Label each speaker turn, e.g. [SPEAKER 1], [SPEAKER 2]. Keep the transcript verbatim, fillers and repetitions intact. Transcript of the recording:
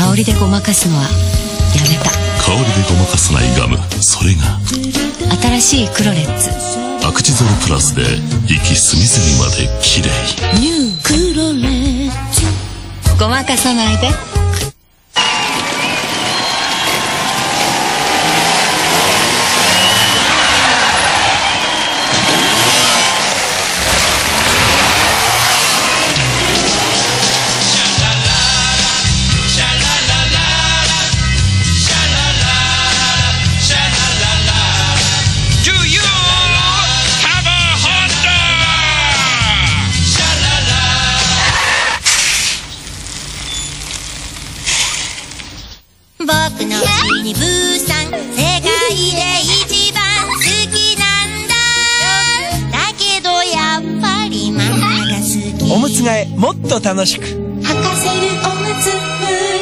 [SPEAKER 1] 香りでごまかすのはやめた。
[SPEAKER 2] 香りでごまかさないガム、それが
[SPEAKER 1] 新しいクロレッツ。
[SPEAKER 2] アクチゾルプラスで息隅々まで綺麗。
[SPEAKER 1] ニュークロレッツ。ごまかさないで。
[SPEAKER 3] 僕のうちにブーさん、世界で一番好きなんだ。だけどやっぱりママが好き。
[SPEAKER 4] おむつ替えもっと楽しく。
[SPEAKER 3] 履かせるおむつ